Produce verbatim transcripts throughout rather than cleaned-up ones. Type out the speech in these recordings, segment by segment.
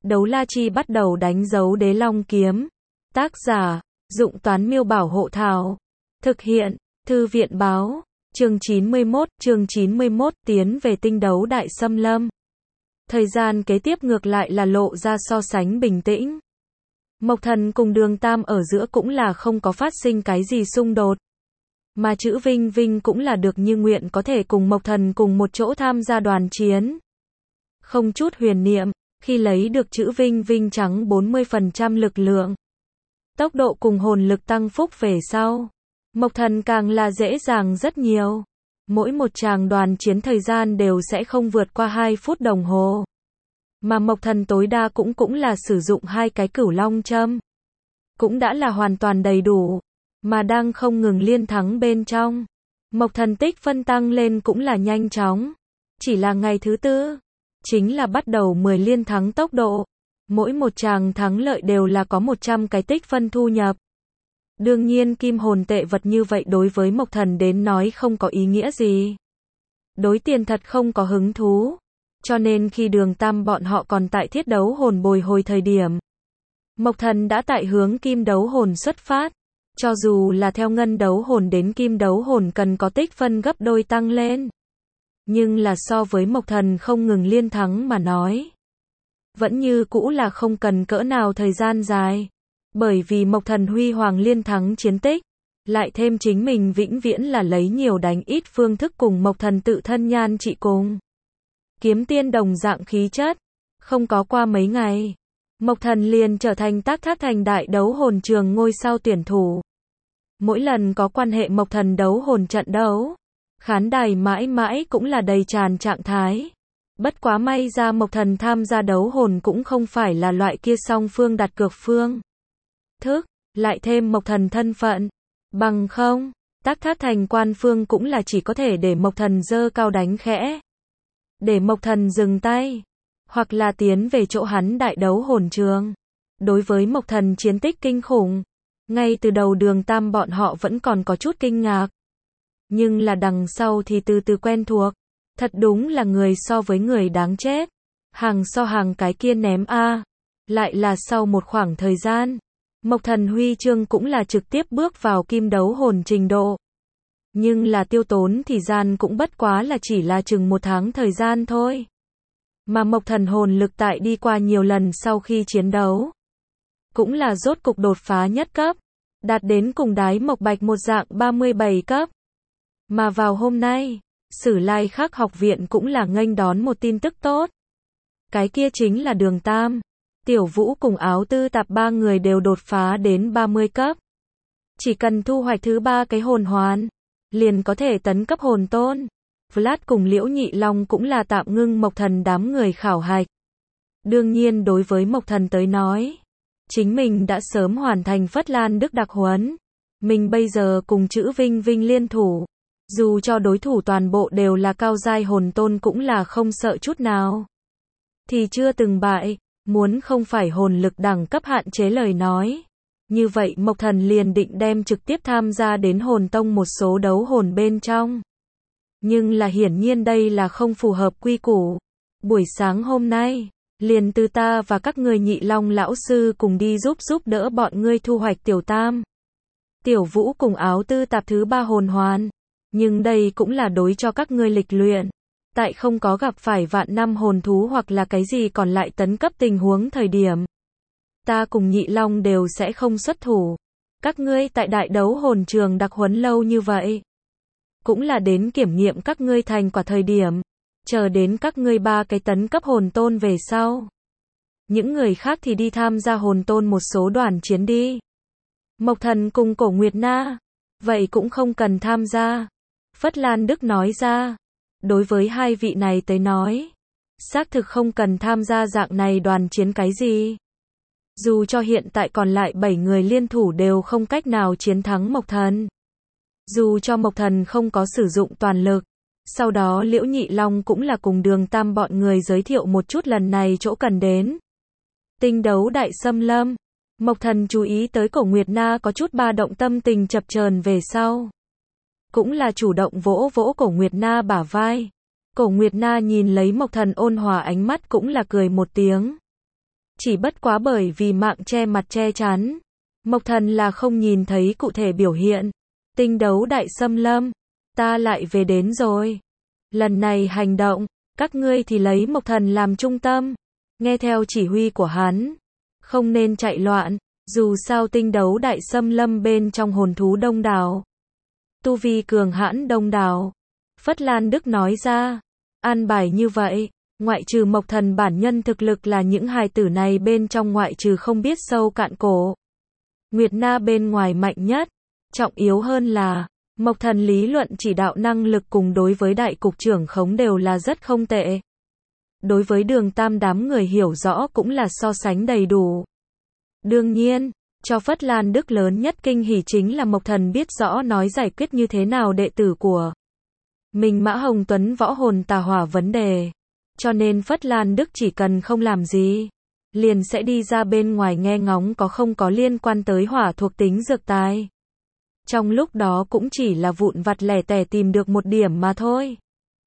Đấu La Chi bắt đầu đánh dấu Đế Long kiếm. Tác giả, Dụng Toán Miêu Bảo Hộ Thảo. Thực hiện, Thư viện Báo. Chương chín mươi mốt, chương chín mươi mốt, tiến về tinh đấu đại xâm lâm. Thời gian kế tiếp ngược lại là lộ ra so sánh bình tĩnh. Mộc Thần cùng Đường Tam ở giữa cũng là không có phát sinh cái gì xung đột. Mà chữ Vinh Vinh cũng là được như nguyện có thể cùng Mộc Thần cùng một chỗ tham gia đoàn chiến. Không chút huyền niệm, khi lấy được chữ Vinh Vinh trắng bốn mươi phần trăm lực lượng, tốc độ cùng hồn lực tăng phúc về sau, Mộc Thần càng là dễ dàng rất nhiều. Mỗi một tràng đoàn chiến thời gian đều sẽ không vượt qua hai phút đồng hồ. Mà Mộc Thần tối đa cũng cũng là sử dụng hai cái cửu long châm. Cũng đã là hoàn toàn đầy đủ. Mà đang không ngừng liên thắng bên trong. Mộc Thần tích phân tăng lên cũng là nhanh chóng. Chỉ là ngày thứ tư, chính là bắt đầu mười liên thắng tốc độ. Mỗi một tràng thắng lợi đều là có một trăm cái tích phân thu nhập. Đương nhiên kim hồn tệ vật như vậy đối với Mộc Thần đến nói không có ý nghĩa gì. Đối tiền thật không có hứng thú. Cho nên khi Đường Tam bọn họ còn tại thiết đấu hồn bồi hồi thời điểm, Mộc Thần đã tại hướng kim đấu hồn xuất phát. Cho dù là theo ngân đấu hồn đến kim đấu hồn cần có tích phân gấp đôi tăng lên. Nhưng là so với Mộc Thần không ngừng liên thắng mà nói, vẫn như cũ là không cần cỡ nào thời gian dài. Bởi vì Mộc Thần huy hoàng liên thắng chiến tích, lại thêm chính mình vĩnh viễn là lấy nhiều đánh ít phương thức cùng Mộc Thần tự thân nhan trị cùng kiếm tiên đồng dạng khí chất. Không có qua mấy ngày, Mộc Thần liền trở thành Tác Thác Thành đại đấu hồn trường ngôi sao tuyển thủ. Mỗi lần có quan hệ Mộc Thần đấu hồn trận đấu, khán đài mãi mãi cũng là đầy tràn trạng thái. Bất quá may ra Mộc Thần tham gia đấu hồn cũng không phải là loại kia song phương đặt cược phương thức, lại thêm Mộc Thần thân phận. Bằng không, Tác Thác Thành quan phương cũng là chỉ có thể để Mộc Thần giơ cao đánh khẽ. Để Mộc Thần dừng tay. Hoặc là tiến về chỗ hắn đại đấu hồn trường. Đối với Mộc Thần chiến tích kinh khủng, ngay từ đầu Đường Tam bọn họ vẫn còn có chút kinh ngạc. Nhưng là đằng sau thì từ từ quen thuộc. Thật đúng là người so với người đáng chết. Hàng so hàng cái kia ném a. Lại là sau một khoảng thời gian, Mộc Thần huy chương cũng là trực tiếp bước vào kim đấu hồn trình độ. Nhưng là tiêu tốn thì gian cũng bất quá là chỉ là chừng một tháng thời gian thôi. Mà Mộc Thần hồn lực tại đi qua nhiều lần sau khi chiến đấu, cũng là rốt cục đột phá nhất cấp, đạt đến cùng Đái Mộc Bạch một dạng ba mươi bảy cấp. Mà vào hôm nay, Sử Lai Khắc học viện cũng là nghênh đón một tin tức tốt. Cái kia chính là Đường Tam, Tiểu Vũ cùng Áo Tư Tạp ba người đều đột phá đến ba mươi cấp. Chỉ cần thu hoạch thứ ba cái hồn hoàn, liền có thể tấn cấp hồn tôn. Vlad cùng Liễu Nhị Long cũng là tạm ngưng Mộc Thần đám người khảo hạch. Đương nhiên đối với Mộc Thần tới nói, chính mình đã sớm hoàn thành Phất Lan Đức đặc huấn. Mình bây giờ cùng chữ Vinh Vinh liên thủ, dù cho đối thủ toàn bộ đều là cao giai hồn tôn cũng là không sợ chút nào. Thì chưa từng bại, muốn không phải hồn lực đẳng cấp hạn chế lời nói. Như vậy Mộc Thần liền định đem trực tiếp tham gia đến hồn tông một số đấu hồn bên trong. Nhưng là hiển nhiên đây là không phù hợp quy củ. Buổi sáng hôm nay, liền từ ta và các ngươi Nhị Long lão sư cùng đi giúp giúp đỡ bọn ngươi thu hoạch Tiểu Tam, Tiểu Vũ cùng Áo Tư Tạp thứ ba hồn hoàn. Nhưng đây cũng là đối cho các ngươi lịch luyện. Tại không có gặp phải vạn năm hồn thú hoặc là cái gì còn lại tấn cấp tình huống thời điểm, ta cùng Nhị Long đều sẽ không xuất thủ. Các ngươi tại đại đấu hồn trường đặc huấn lâu như vậy, cũng là đến kiểm nghiệm các ngươi thành quả thời điểm, chờ đến các ngươi ba cái tấn cấp hồn tôn về sau. Những người khác thì đi tham gia hồn tôn một số đoàn chiến đi. Mộc Thần cùng Cổ Nguyệt Na, vậy cũng không cần tham gia. Phất Lan Đức nói ra, đối với hai vị này tới nói, xác thực không cần tham gia dạng này đoàn chiến cái gì. Dù cho hiện tại còn lại bảy người liên thủ đều không cách nào chiến thắng Mộc Thần. Dù cho Mộc Thần không có sử dụng toàn lực, sau đó Liễu Nhị Long cũng là cùng Đường Tam bọn người giới thiệu một chút lần này chỗ cần đến. Tinh đấu đại xâm lâm, Mộc Thần chú ý tới Cổ Nguyệt Na có chút ba động tâm tình chập chờn về sau. Cũng là chủ động vỗ vỗ Cổ Nguyệt Na bả vai. Cổ Nguyệt Na nhìn lấy Mộc Thần ôn hòa ánh mắt cũng là cười một tiếng. Chỉ bất quá bởi vì mạng che mặt che chắn, Mộc Thần là không nhìn thấy cụ thể biểu hiện. Tinh đấu đại xâm lâm, ta lại về đến rồi. Lần này hành động, các ngươi thì lấy Mộc Thần làm trung tâm, nghe theo chỉ huy của hắn, không nên chạy loạn, dù sao tinh đấu đại xâm lâm bên trong hồn thú đông đảo, tu vi cường hãn đông đảo. Phất Lan Đức nói ra, an bài như vậy, ngoại trừ Mộc Thần bản nhân thực lực là những hài tử này bên trong ngoại trừ không biết sâu cạn cổ. Nguyệt Na bên ngoài mạnh nhất, trọng yếu hơn là, Mộc Thần lý luận chỉ đạo năng lực cùng đối với đại cục trưởng khống đều là rất không tệ. Đối với Đường Tam đám người hiểu rõ cũng là so sánh đầy đủ. Đương nhiên, cho Phất Lan Đức lớn nhất kinh hỉ chính là Mộc Thần biết rõ nói giải quyết như thế nào đệ tử của mình Mã Hồng Tuấn võ hồn tà hỏa vấn đề. Cho nên Phất Lan Đức chỉ cần không làm gì, liền sẽ đi ra bên ngoài nghe ngóng có không có liên quan tới hỏa thuộc tính dược tài. Trong lúc đó cũng chỉ là vụn vặt lẻ tẻ tìm được một điểm mà thôi.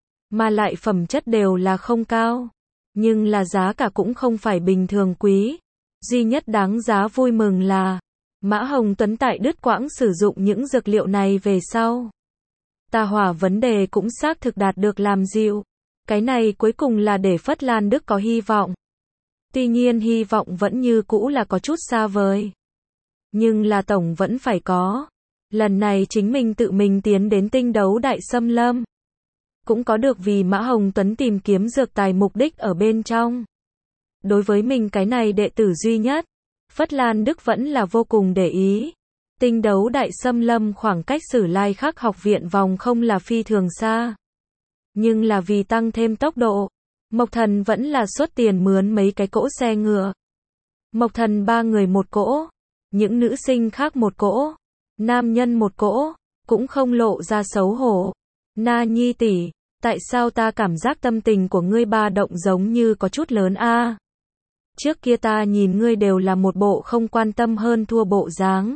Mà lại phẩm chất đều là không cao, nhưng là giá cả cũng không phải bình thường quý. Duy nhất đáng giá vui mừng là, Mã Hồng Tuấn tại đứt quãng sử dụng những dược liệu này về sau. Tà hỏa vấn đề cũng xác thực đạt được làm dịu. Cái này cuối cùng là để Phất Lan Đức có hy vọng. Tuy nhiên hy vọng vẫn như cũ là có chút xa vời. Nhưng là tổng vẫn phải có. Lần này chính mình tự mình tiến đến tinh đấu đại xâm lâm. Cũng có được vì Mã Hồng Tuấn tìm kiếm dược tài mục đích ở bên trong. Đối với mình cái này đệ tử duy nhất, Phất Lan Đức vẫn là vô cùng để ý. Tinh đấu đại xâm lâm khoảng cách Sử Lai Khắc học viện vòng không là phi thường xa. Nhưng là vì tăng thêm tốc độ, Mộc Thần vẫn là xuất tiền mướn mấy cái cỗ xe ngựa. Mộc Thần ba người một cỗ, những nữ sinh khác một cỗ, nam nhân một cỗ, cũng không lộ ra xấu hổ. Na Nhi tỷ, tại sao ta cảm giác tâm tình của ngươi ba động giống như có chút lớn a? Trước kia ta nhìn ngươi đều là một bộ không quan tâm hơn thua bộ dáng.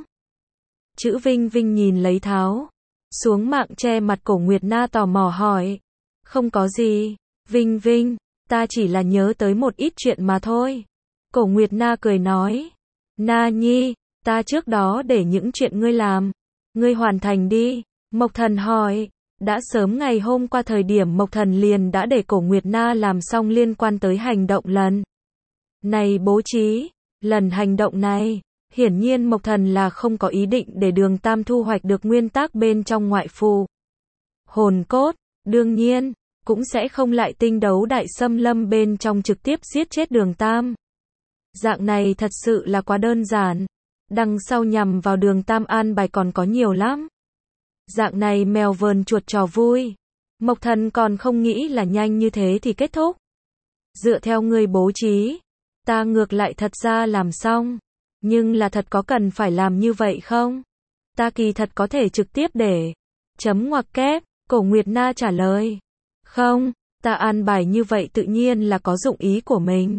Chữ Vinh Vinh nhìn lấy tháo xuống mạng che mặt cổ Nguyệt Na tò mò hỏi. Không có gì, Vinh Vinh, ta chỉ là nhớ tới một ít chuyện mà thôi. Cổ Nguyệt Na cười nói. Na Nhi, ta trước đó để những chuyện ngươi làm, ngươi hoàn thành đi. Mộc Thần hỏi. Đã sớm ngày hôm qua thời điểm Mộc Thần liền đã để cổ Nguyệt Na làm xong liên quan tới hành động lần này bố trí. Lần hành động này, hiển nhiên Mộc Thần là không có ý định để Đường Tam thu hoạch được nguyên tắc bên trong ngoại phù hồn cốt. Đương nhiên, cũng sẽ không lại tinh đấu đại xâm lâm bên trong trực tiếp giết chết Đường Tam. Dạng này thật sự là quá đơn giản. Đằng sau nhằm vào Đường Tam an bài còn có nhiều lắm. Dạng này mèo vờn chuột trò vui. Mộc Thần còn không nghĩ là nhanh như thế thì kết thúc. Dựa theo người bố trí, ta ngược lại thật ra làm xong. Nhưng là thật có cần phải làm như vậy không? Ta kỳ thật có thể trực tiếp để chấm ngoặc kép. Cổ Nguyệt Na trả lời. Không, ta an bài như vậy tự nhiên là có dụng ý của mình.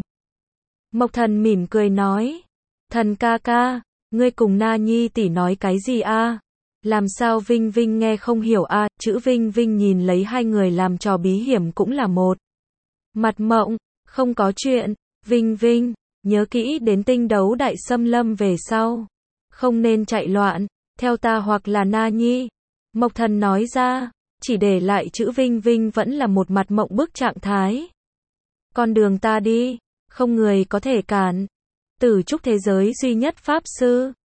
Mộc Thần mỉm cười nói. Thần ca ca, ngươi cùng Na Nhi tỷ nói cái gì a? Làm sao Vinh Vinh nghe không hiểu a? Chữ Vinh Vinh nhìn lấy hai người làm trò bí hiểm cũng là một mặt mộng. Không có chuyện, Vinh Vinh, nhớ kỹ đến tinh đấu đại xâm lâm về sau. Không nên chạy loạn, theo ta hoặc là Na Nhi. Mộc Thần nói ra, chỉ để lại chữ Vinh Vinh vẫn là một mặt mộng bức trạng thái. Con đường ta đi, không người có thể cản. Tử trúc thế giới duy nhất pháp sư.